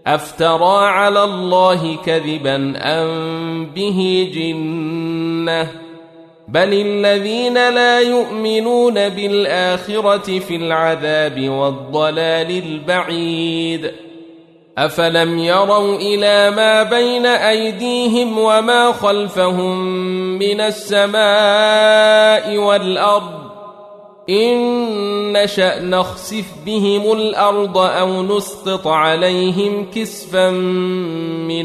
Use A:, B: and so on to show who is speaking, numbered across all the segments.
A: أفترى على الله كذبا أم به جنة بل الذين لا يؤمنون بالآخرة في العذاب والضلال البعيد أفلم يروا إلى ما بين أيديهم وما خلفهم من السماء والأرض إن نشأ نخسف بهم الأرض أو نسقط عليهم كسفا من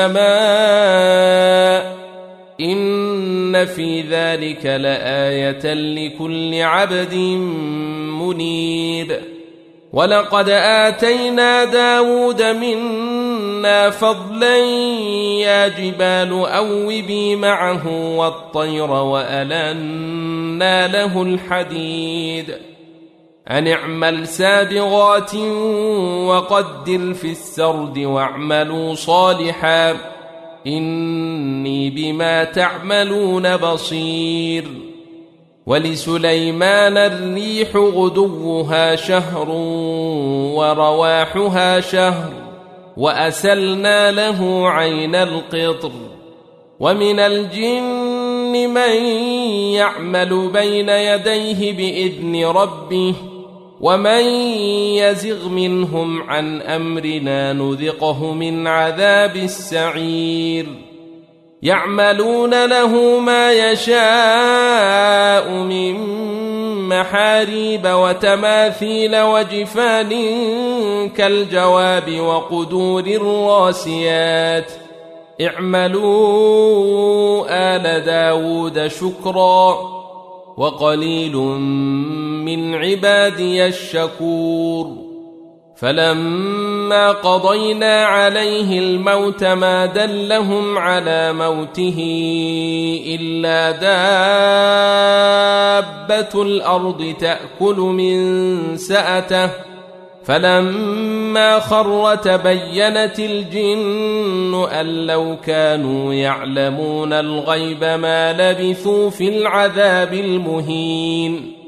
A: السماء إن في ذلك لآية لكل عبد منيب ولقد آتينا داود منا فضلا يا جبال أوبي معه والطير وألنا له الحديد أن اعمل سابغات وقدر في السرد واعملوا صالحا إني بما تعملون بصير ولسليمان الريح غدوها شهر ورواحها شهر وأسلنا له عين القطر ومن الجن من يعمل بين يديه بإذن ربه ومن يزغ منهم عن أمرنا نذقه من عذاب السعير يعملون له ما يشاء من محاريب وتماثيل وجفان كالجواب وقدور الراسيات اعملوا آل داود شكرا وقليل من عبادي الشكور فلما قضينا عليه الموت ما دلهم على موته إلا دابة الأرض تأكل من سأته فلما خر تبينت الجن أن لو كانوا يعلمون الغيب ما لبثوا في العذاب المهين